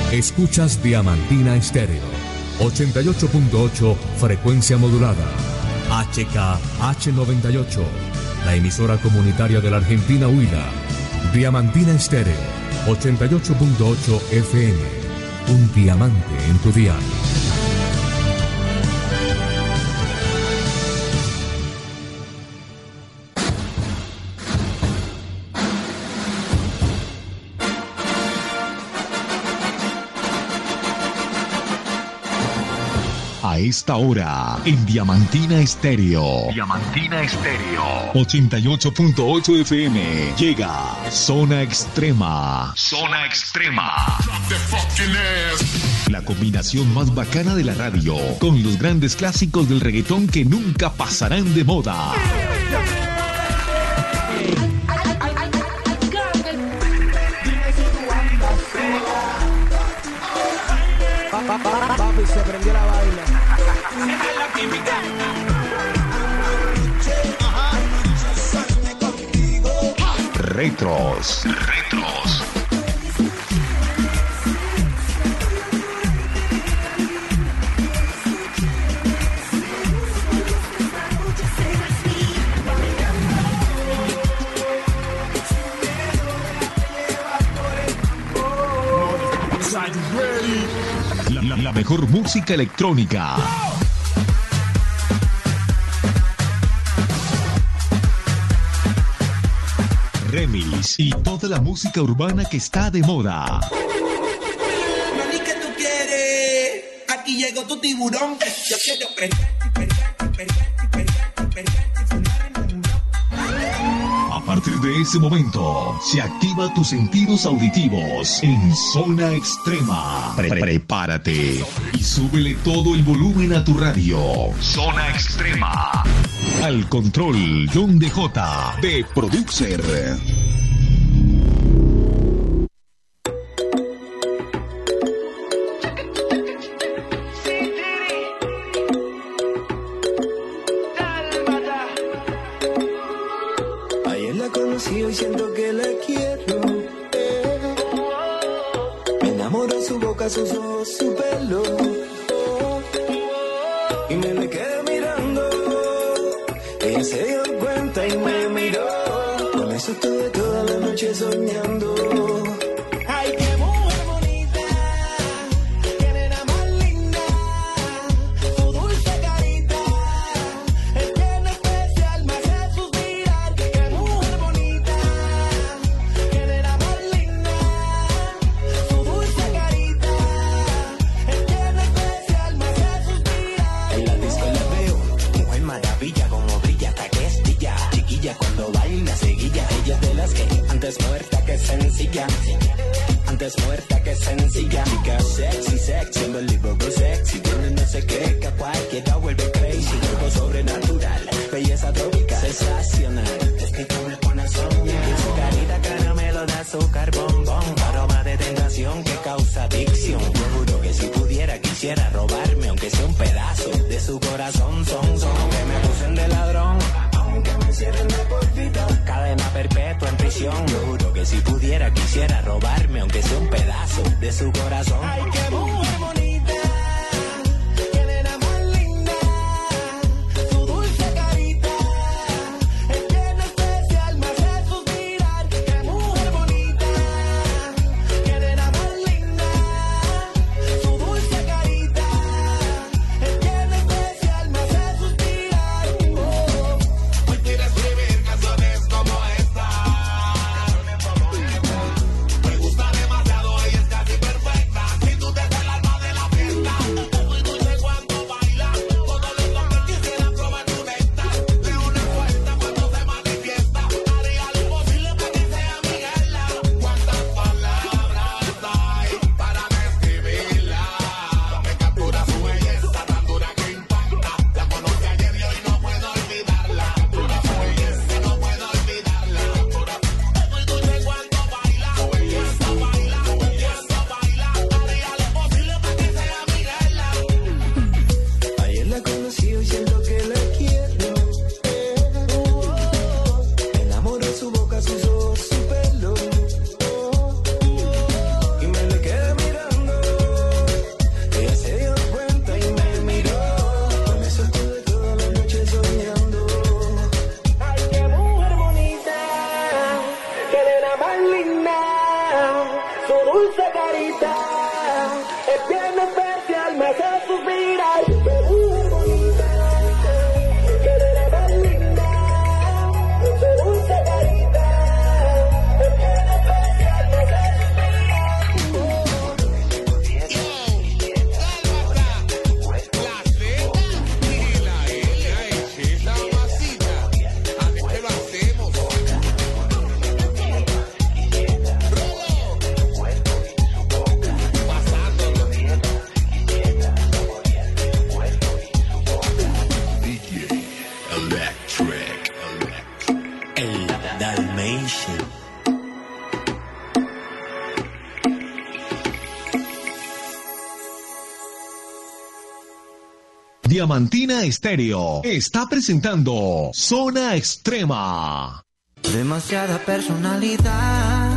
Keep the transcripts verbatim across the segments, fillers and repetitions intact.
Escuchas Diamantina Estéreo, ochenta y ocho punto ocho frecuencia modulada, H K H noventa y ocho, la emisora comunitaria de la Argentina Huila. Diamantina Estéreo, ochenta y ocho punto ocho F M, un diamante en tu dial. A esta hora, en Diamantina Estéreo. Diamantina Estéreo. ochenta y ocho punto ocho F M. Llega Zona Extrema. Zona Extrema. La combinación más bacana de la radio, con los grandes clásicos del reggaetón que nunca pasarán de moda. Papi, se prendió la vaina. Retros. Retros. La, la, la mejor música electrónica. Remix y toda la música urbana que está de moda. Mami, ¿qué tú quieres? Aquí llegó tu tiburón. Yo quiero A partir de ese momento, se activa tus sentidos auditivos en Zona Extrema. Pre- prepárate y súbele todo el volumen a tu radio. Zona Extrema. Al control, John D J, de Producer. Ayer la conocí y siento que la quiero. eh. Me enamoró su boca, sus ojos, su pelo. oh. Y me le quedé mirando. Ella se dio cuenta y me miró. Con eso estuve toda la noche soñando. Ay, qué mujer bonita, qué nena más linda, su dulce carita, es bien especial, me hace suspirar. Qué mujer bonita, qué nena más linda, su dulce carita, es bien especial, me hace suspirar. En la disco la veo, mujer maravilla, como brilla hasta que estilla. Chiquilla cuando baila seguilla, ella es de las que antes muerta que sencilla. Antes muerta que sencilla. Chica sexy, sexy, unbelievable sexy. Tiene no sé qué, que a cualquiera vuelve crazy. Algo sobrenatural, belleza tropical, sensacional. Es que tú me pones a soñar. Su carita caramelo de azúcar, bombón. Aroma de tentación que causa adicción. Yo juro que si pudiera quisiera robarme, aunque sea un pedazo de su corazón. Son, son, aunque me acusen de ladrón, aunque me cierren de por vida, cadena perpetua en prisión. Yo juro que si pudiera quisiera robarme, aunque sea un pedazo de su corazón. Ay, qué mujer bonita, qué nena más linda, su dulce carita, es bien especial, me hace suspirar. Qué mujer bonita, qué nena más linda, su dulce carita, es bien especial, me hace suspirar. Oh. Hoy quiero escribir canciones como esta. Me gusta demasiado, ella es casi perfecta. Si tú te das el alma de la fiesta. la más linda, su dulce carita, es bien especial, me hace suspirar. Diamantina Estéreo está presentando Zona Extrema. Demasiada personalidad.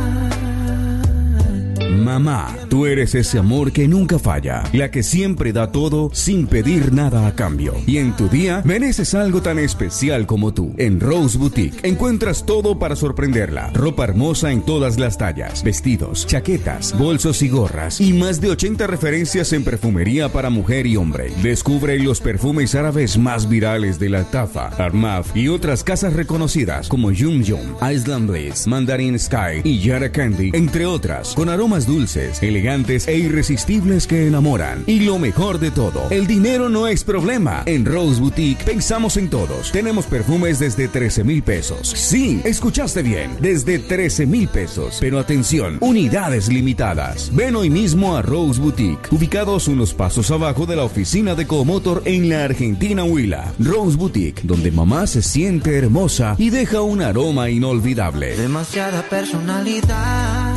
Mamá, tú eres ese amor que nunca falla, la que siempre da todo sin pedir nada a cambio. Y en tu día mereces algo tan especial como tú. En Rose Boutique encuentras todo para sorprenderla. Ropa hermosa en todas las tallas, vestidos, chaquetas, bolsos y gorras. Y más de ochenta referencias en perfumería para mujer y hombre. Descubre los perfumes árabes más virales de la Tafa, Armaf y otras casas reconocidas como Yum Yum, Island Bliss, Mandarin Sky y Yara Candy, entre otras, con aromas dulces, elegantes e irresistibles que enamoran. Y lo mejor de todo, el dinero no es problema. En Rose Boutique pensamos en todos. Tenemos perfumes desde trece mil pesos. Sí, escuchaste bien, desde trece mil pesos. Pero atención, unidades limitadas. Ven hoy mismo a Rose Boutique, ubicados unos pasos abajo de la oficina de Comotor en la Argentina Huila. Rose Boutique, donde mamá se siente hermosa y deja un aroma inolvidable. Demasiada personalidad.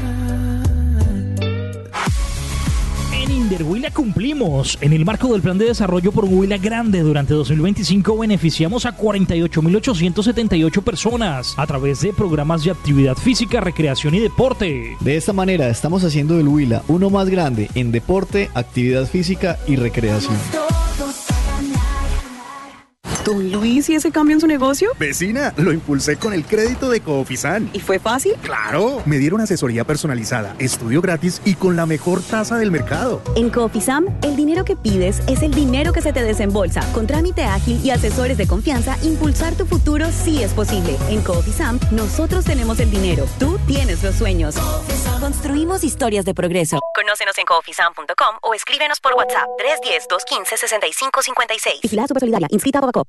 En Huila cumplimos. En el marco del plan de desarrollo por Huila Grande durante dos mil veinticinco beneficiamos a cuarenta y ocho mil ochocientas setenta y ocho personas a través de programas de actividad física, recreación y deporte. De esta manera estamos haciendo del Huila uno más grande en deporte, actividad física y recreación. Don Luis, ¿y ese cambio en su negocio? Vecina, lo impulsé con el crédito de Coofisam. ¿Y fue fácil? ¡Claro! Me dieron asesoría personalizada, estudio gratis y con la mejor tasa del mercado. En Coofisam, el dinero que pides es el dinero que se te desembolsa. Con trámite ágil y asesores de confianza, impulsar tu futuro sí es posible. En Coofisam, nosotros tenemos el dinero. Tú tienes los sueños. Construimos historias de progreso. Conócenos en coofisam punto com o escríbenos por WhatsApp tres uno cero, dos uno cinco, seis cinco cinco seis. Vigilada Supersolidaria, inscrita a Bobacop.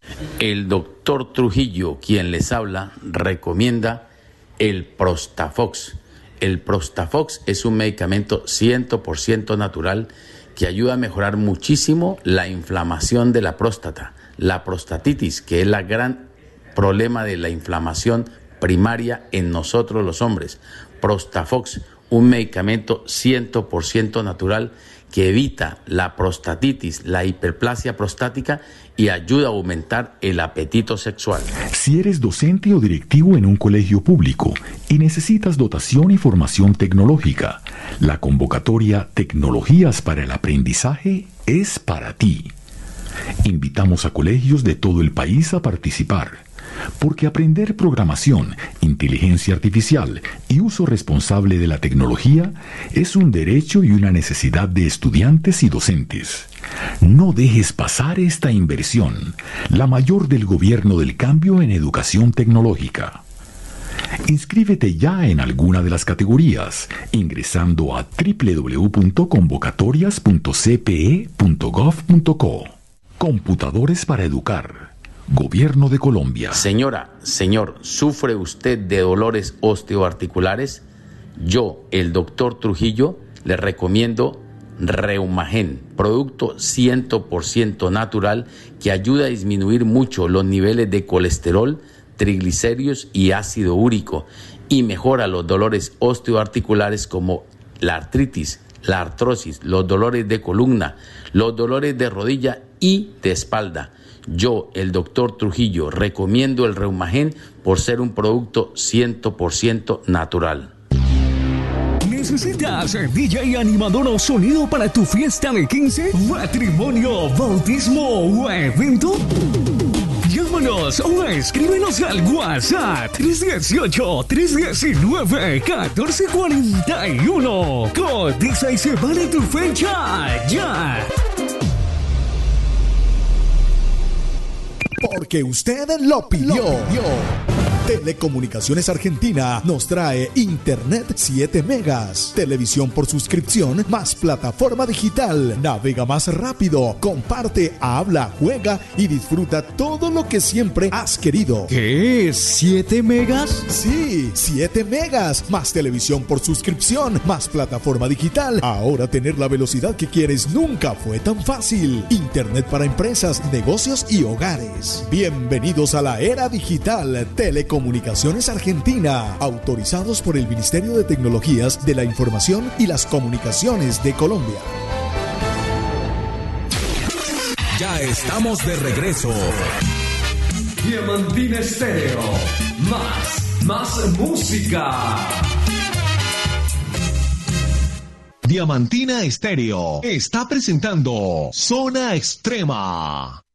El doctor Trujillo, quien les habla, recomienda el Prostafox. El Prostafox es un medicamento cien por ciento natural que ayuda a mejorar muchísimo la inflamación de la próstata, la prostatitis, que es el gran problema de la inflamación primaria en nosotros los hombres. Prostafox, un medicamento cien por ciento natural que evita la prostatitis, la hiperplasia prostática y ayuda a aumentar el apetito sexual. Si eres docente o directivo en un colegio público y necesitas dotación y formación tecnológica, la convocatoria Tecnologías para el Aprendizaje es para ti. Invitamos a colegios de todo el país a participar, porque aprender programación, inteligencia artificial y uso responsable de la tecnología es un derecho y una necesidad de estudiantes y docentes. No dejes pasar esta inversión, la mayor del gobierno del cambio en educación tecnológica. Inscríbete ya en alguna de las categorías ingresando a doble u doble u doble u punto convocatorias punto c p e punto gov punto co. Computadores para educar. Gobierno de Colombia. Señora, señor, ¿sufre usted de dolores osteoarticulares? Yo, el doctor Trujillo, le recomiendo Reumagen, producto cien por ciento natural que ayuda a disminuir mucho los niveles de colesterol, triglicéridos y ácido úrico y mejora los dolores osteoarticulares como la artritis, la artrosis, los dolores de columna, los dolores de rodilla y de espalda. Yo, el doctor Trujillo, recomiendo el Reumagen por ser un producto cien por ciento natural. ¿Necesitas D J y animador o sonido para tu fiesta de quince, matrimonio, bautismo o evento? Llama Llámanos o escríbenos al WhatsApp tres uno ocho, tres uno nueve, uno cuatro cuatro uno. Cotiza y se vale tu fecha ya. Porque usted lo pidió. Lo pidió. Telecomunicaciones Argentina nos trae Internet siete megas, televisión por suscripción más plataforma digital. Navega más rápido, comparte, habla, juega y disfruta todo lo que siempre has querido. ¿Qué es siete megas? Sí, siete megas, más televisión por suscripción, más plataforma digital. Ahora tener la velocidad que quieres nunca fue tan fácil. Internet para empresas, negocios y hogares. Bienvenidos a la era digital. Telecomunicaciones Comunicaciones Argentina, autorizados por el Ministerio de Tecnologías de la Información y las Comunicaciones de Colombia. Ya estamos de regreso. Diamantina Estéreo, más, más música. Diamantina Estéreo está presentando Zona Extrema.